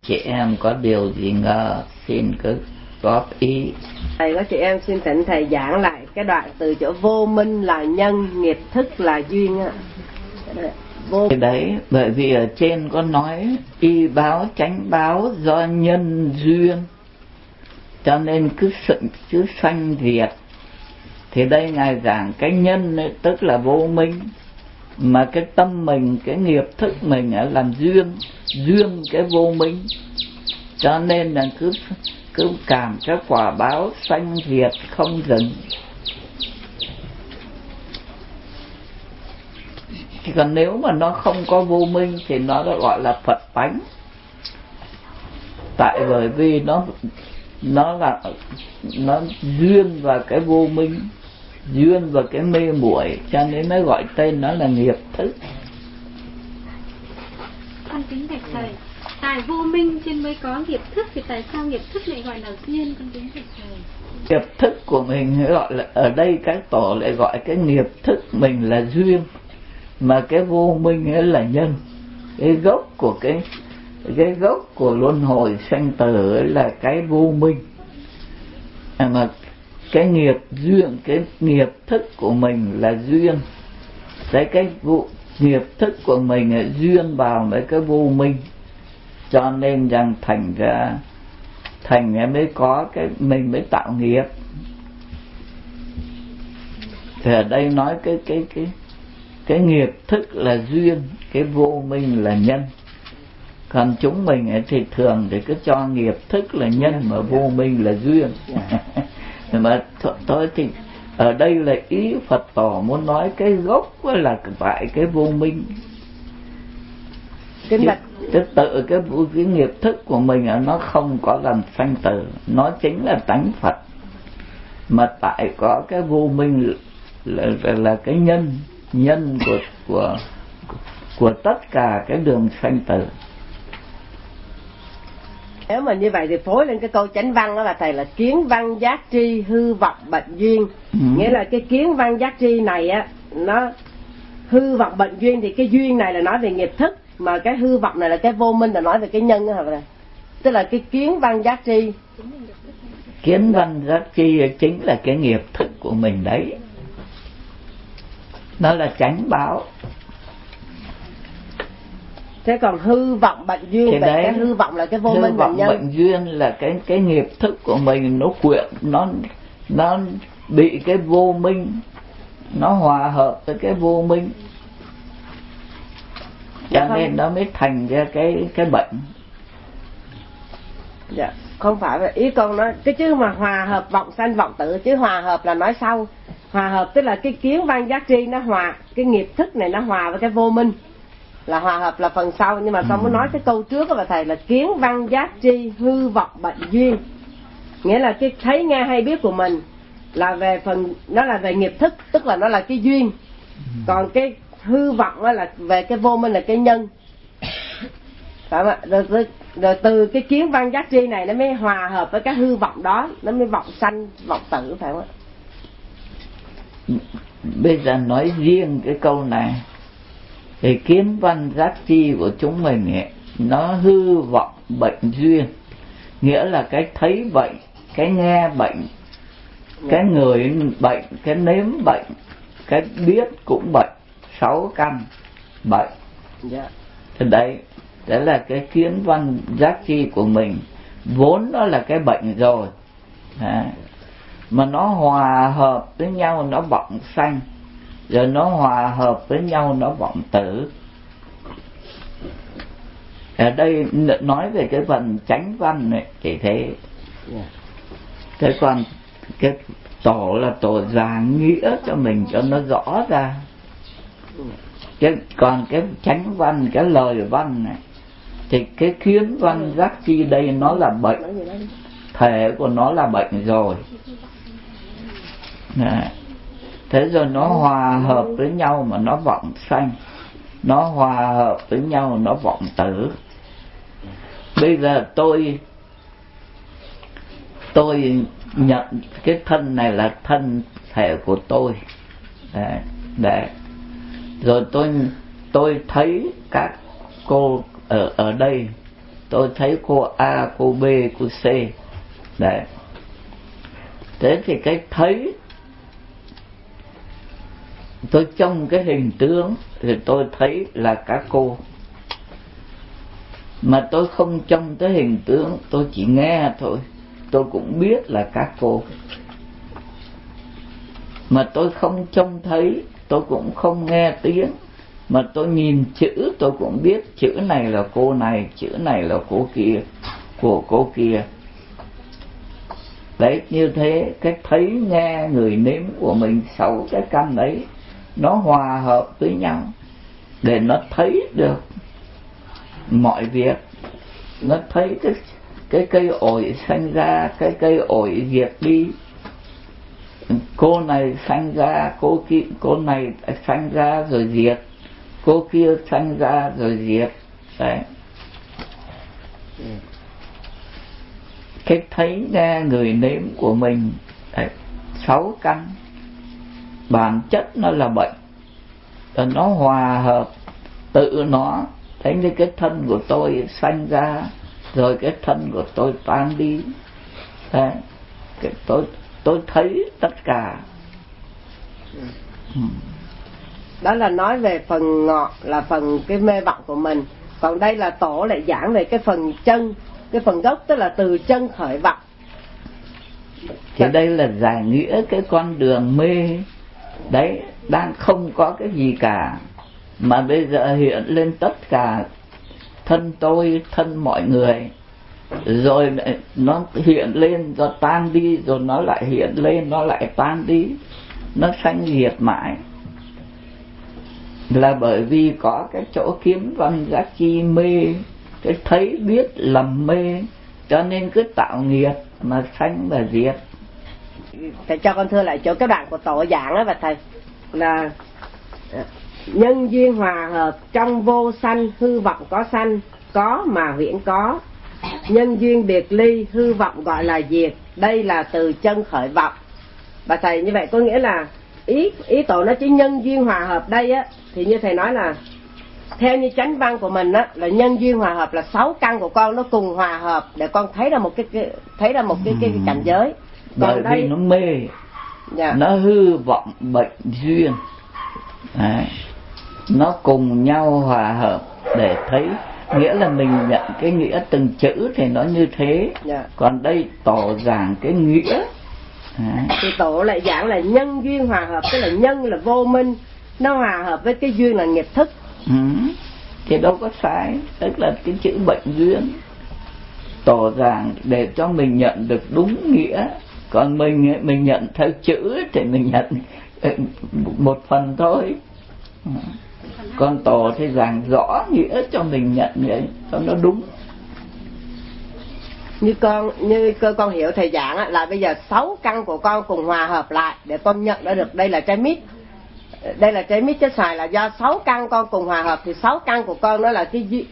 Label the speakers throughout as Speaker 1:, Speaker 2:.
Speaker 1: chị em có điều gì ngờ xin cứ góp ý.
Speaker 2: Thầy có chị em xin thỉnh thầy giảng lại cái đoạn từ chỗ vô minh là nhân, nghiệp thức là duyên á.
Speaker 1: Cái đấy bởi vì ở trên có nói y báo chánh báo do nhân duyên, cho nên cứ sanh diệt. Thì đây ngài giảng cái nhân ấy, tức là vô minh, mà cái tâm mình, cái nghiệp thức mình là làm duyên cái vô minh, cho nên là cứ cảm cái quả báo sanh diệt không dừng. Thì còn nếu mà nó không có vô minh thì nó đã gọi là Phật tánh. Tại bởi vì nó duyên vào cái vô minh, duyên vào cái mê muội, cho nên nó gọi tên nó là nghiệp thức.
Speaker 3: Con kính bạch thầy, tại vô minh trên mới có nghiệp thức, thì tại sao nghiệp thức lại gọi là duyên? Con kính bạch thầy,
Speaker 1: nghiệp thức của mình gọi là, ở đây các tổ lại gọi cái nghiệp thức mình là duyên, mà cái vô minh ấy là nhân. Cái gốc của luân hồi sanh tử ấy là cái vô minh, mà cái nghiệp duyên, cái nghiệp thức của mình là duyên. Đấy, cái nghiệp thức của mình là duyên vào với cái vô minh, cho nên rằng thành ra mới có cái mình mới tạo nghiệp. Thì ở đây nói cái nghiệp thức là duyên, cái vô minh là nhân. Còn chúng mình ấy thì thường thì cứ cho nghiệp thức là nhân mà vô minh là duyên. Mà thôi thì ở đây là ý Phật tổ muốn nói cái gốc là tại cái vô minh. Chứ tự cái nghiệp thức của mình nó không có làm sanh tử, nó chính là tánh Phật. Mà tại có cái vô minh là cái nhân của tất cả cái đường sanh tử.
Speaker 2: Nếu mà như vậy thì phối lên cái câu chánh văn đó là thầy là kiến văn giác tri hư vọng bệnh duyên. Nghĩa là cái kiến văn giác tri này á, nó hư vọng bệnh duyên, thì cái duyên này là nói về nghiệp thức, mà cái hư vọng này là cái vô minh là nói về cái nhân đó hả? Tức là cái kiến văn giác tri.
Speaker 1: Kiến văn giác tri chính là cái nghiệp thức của mình đấy. Nó là chánh báo.
Speaker 2: Thế còn hư vọng bệnh duyên, cái hư vọng là cái vô minh bệnh nhân.
Speaker 1: Hư vọng bệnh duyên là cái nghiệp thức của mình nó quyện, nó bị cái vô minh, nó hòa hợp với cái vô minh, cho nên nó mới thành ra cái bệnh.
Speaker 2: Dạ, không phải là ý con nói cái chứ mà hòa hợp vọng sanh vọng tử, chứ hòa hợp là nói sau. Hòa hợp tức là cái kiến văn giác tri nó hòa, cái nghiệp thức này nó hòa với cái vô minh, là hòa hợp là phần sau. Nhưng mà con muốn nói cái câu trước là thầy là kiến văn giác tri hư vọng bệnh duyên, nghĩa là cái thấy nghe hay biết của mình là về phần, nó là về nghiệp thức, tức là nó là cái duyên. Còn cái hư vọng là về cái vô minh là cái nhân, phải không ạ? Rồi từ cái kiến văn giác tri này nó mới hòa hợp với cái hư vọng đó, nó mới vọng sanh vọng tử, phải không ạ?
Speaker 1: Bây giờ nói riêng cái câu này thì kiến văn giác tri của chúng mình ấy, nó hư vọng bệnh duyên, nghĩa là cái thấy bệnh, cái nghe bệnh, cái người bệnh, cái nếm bệnh, cái biết cũng bệnh, 6 căn bệnh. Thì đấy là cái kiến văn giác tri của mình, vốn nó là cái bệnh rồi. Mà nó hòa hợp với nhau nó vọng sanh, rồi nó hòa hợp với nhau nó vọng tử. Ở đây nói về cái phần chánh văn này chỉ thế. Thế còn cái tổ là tổ giảng nghĩa cho mình cho nó rõ ra. Còn cái chánh văn, cái lời văn này thì cái kiến văn giác tri đây nó là bệnh, thể của nó là bệnh rồi. Thế rồi nó hòa hợp với nhau mà nó vọng sanh, nó hòa hợp với nhau nó vọng tử. Bây giờ tôi nhận cái thân này là thân thể của tôi. Rồi tôi thấy các cô ở đây tôi thấy cô A, cô B, cô C. Đấy. Thế thì cái thấy, tôi trong cái hình tướng thì tôi thấy là các cô. Mà tôi không trông tới hình tướng, tôi chỉ nghe thôi, tôi cũng biết là các cô. Mà tôi không trông thấy, tôi cũng không nghe tiếng, mà tôi nhìn chữ tôi cũng biết chữ này là cô này, chữ này là cô kia, của cô kia. Đấy, như thế cái thấy nghe người nếm của mình, 6 cái căn ấy nó hòa hợp với nhau để nó thấy được mọi việc. Nó thấy cái cây ổi sanh ra, cái cây ổi diệt đi, cô này sanh ra, cô này sanh ra rồi diệt, cô kia sanh ra rồi diệt. Đấy. Cái thấy nghe người nếm của mình, đấy, 6 căn bản chất nó là bệnh, và nó hòa hợp tự nó. Thấy như cái thân của tôi sanh ra rồi cái thân của tôi tan đi. Đấy. Tôi thấy tất cả.
Speaker 2: Đó là nói về phần ngọt, là phần cái mê vọng của mình. Còn đây là tổ lại giảng về cái phần chân, cái phần gốc, tức là từ chân khởi vọng.
Speaker 1: Thì đây là giải nghĩa cái con đường mê. Đấy, đang không có cái gì cả, mà bây giờ hiện lên tất cả thân tôi, thân mọi người, rồi nó hiện lên rồi tan đi, rồi nó lại hiện lên, nó lại tan đi, nó sanh diệt mãi. Là bởi vì có cái chỗ kiến văn giác chi mê, cái thấy biết lầm mê, cho nên cứ tạo nghiệp mà sanh và diệt.
Speaker 2: Thầy cho con thưa lại chỗ cái đoạn của tổ giảng đó, và thầy là nhân duyên hòa hợp trong vô sanh, hư vọng có sanh, có mà huyễn có. Nhân duyên biệt ly, hư vọng gọi là diệt, đây là từ chân khởi vọng. Và thầy như vậy có nghĩa là ý tổ nó chỉ nhân duyên hòa hợp đây á, thì như thầy nói là theo như chánh văn của mình á, là nhân duyên hòa hợp là 6 căn của con nó cùng hòa hợp để con thấy ra một cái cảnh giới. Còn
Speaker 1: bởi
Speaker 2: đây
Speaker 1: vì nó mê, nó hư vọng bệnh duyên. Đấy. Nó cùng nhau hòa hợp để thấy, nghĩa là mình nhận cái nghĩa từng chữ thì nó như thế. Còn đây tổ giảng cái nghĩa.
Speaker 2: Thì tổ lại giảng là nhân duyên hòa hợp, tức là nhân là vô minh, nó hòa hợp với cái duyên là nghiệp thức.
Speaker 1: Thì đâu có sai, tức là cái chữ bệnh duyên. Tổ giảng để cho mình nhận được đúng nghĩa. Còn mình nhận theo chữ thì mình nhận một phần thôi. Còn tổ thì giảng rõ nghĩa cho mình nhận vậy cho nó đúng.
Speaker 2: Như con hiểu thầy giảng là bây giờ 6 căn của con cùng hòa hợp lại để con nhận ra được đây là trái mít. Đây là trái mít chứ xài là do 6 căn con cùng hòa hợp, thì 6 căn của con đó là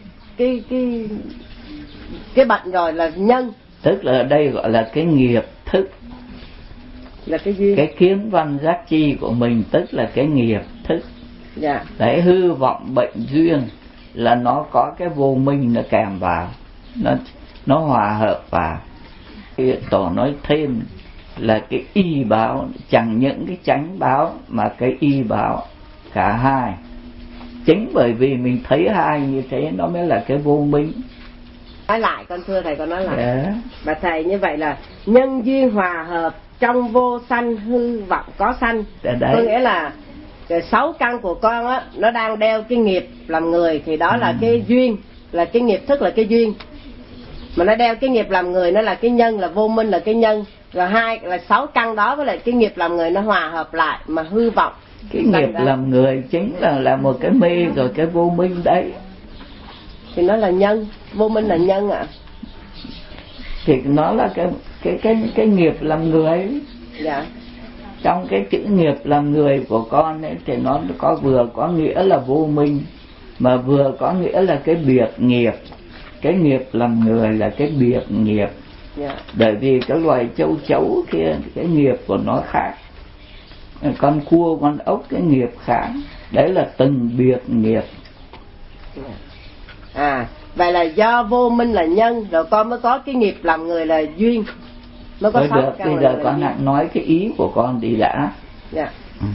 Speaker 2: cái bệnh rồi, là nhân.
Speaker 1: Tức là ở đây gọi là cái nghiệp thức,
Speaker 2: là cái duyên.
Speaker 1: Cái kiến văn giác chi của mình tức là cái nghiệp thức.
Speaker 2: Dạ.
Speaker 1: Đấy, hư vọng bệnh duyên là nó có cái vô minh nó kèm vào, nó hòa hợp vào. Tổ nói thêm là cái y báo, chẳng những cái chánh báo mà cái y báo, cả hai. Chính bởi vì mình thấy hai như thế nó mới là cái vô minh.
Speaker 2: Nói lại con thưa thầy, con nói lại. Và thầy như vậy là nhân duyên hòa hợp trong vô sanh, hư vọng có sanh. Có nghĩa là 6 căn của con á, nó đang đeo cái nghiệp làm người, thì đó là cái duyên, là cái nghiệp thức, là cái duyên. Mà nó đeo cái nghiệp làm người, nó là cái nhân, là vô minh là cái nhân. Rồi 6 căn đó với lại cái nghiệp làm người nó hòa hợp lại mà hư vọng.
Speaker 1: Cái nghiệp làm người chính là một cái mê, rồi cái vô minh đấy.
Speaker 2: Thì nó là nhân, vô minh là nhân ạ.
Speaker 1: Thì nó là cái nghiệp làm người.
Speaker 2: Dạ.
Speaker 1: Trong cái chữ nghiệp làm người của con ấy thì nó vừa có nghĩa là vô minh, mà vừa có nghĩa là cái biệt nghiệp. Cái nghiệp làm người là cái biệt nghiệp. Bởi vì cái loài châu chấu kia, cái nghiệp của nó khác, con cua, con ốc cái nghiệp khác. Đấy là từng biệt nghiệp.
Speaker 2: Vậy là do vô minh là nhân, rồi con mới có cái nghiệp làm người là duyên, mới có
Speaker 1: được, bây giờ con hãy nói cái ý của con đi đã.
Speaker 2: Dạ.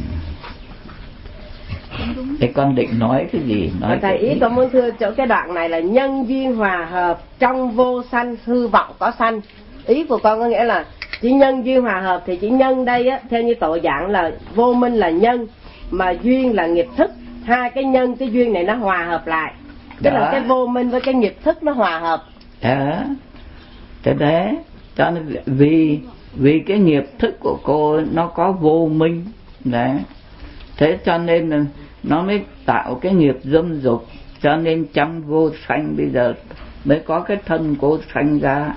Speaker 1: Thế con định nói cái gì? Nói
Speaker 2: thầy ý con muốn thưa chỗ cái đoạn này là nhân duyên hòa hợp trong vô sanh, hư vọng có sanh. Ý của con có nghĩa là chỉ nhân duyên hòa hợp, thì chỉ nhân đây á, theo như tổ giảng là vô minh là nhân, mà duyên là nghiệp thức. Hai cái nhân cái duyên này nó hòa hợp lại, tức là cái vô minh với cái nghiệp thức nó hòa hợp.
Speaker 1: Thế đấy, cho nên vì cái nghiệp thức của cô nó có vô minh đấy, thế cho nên nó mới tạo cái nghiệp dâm dục, cho nên trong vô sanh bây giờ mới có cái thân cô sanh ra.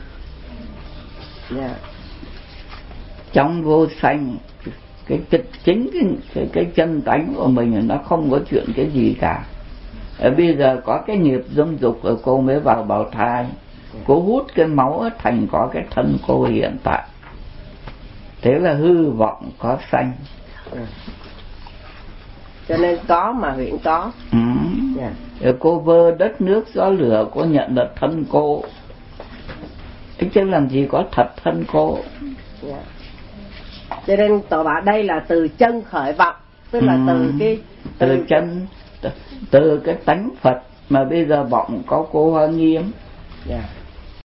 Speaker 1: Trong vô sanh chính cái chân tánh của mình nó không có chuyện cái gì cả. Bây giờ có cái nghiệp dâm dục rồi cô mới vào bào thai, cô hút cái máu thành có cái thân cô hiện tại. Thế là hư vọng có sanh.
Speaker 2: Cho nên có mà huyện có.
Speaker 1: Rồi cô vơ đất nước gió lửa, cô nhận được thân cô, chứ làm gì có thật thân cô.
Speaker 2: Cho nên tổ bảo đây là từ chân khởi vọng, tức là
Speaker 1: từ cái tánh Phật mà bây giờ vọng có cô Hoa Nghiêm.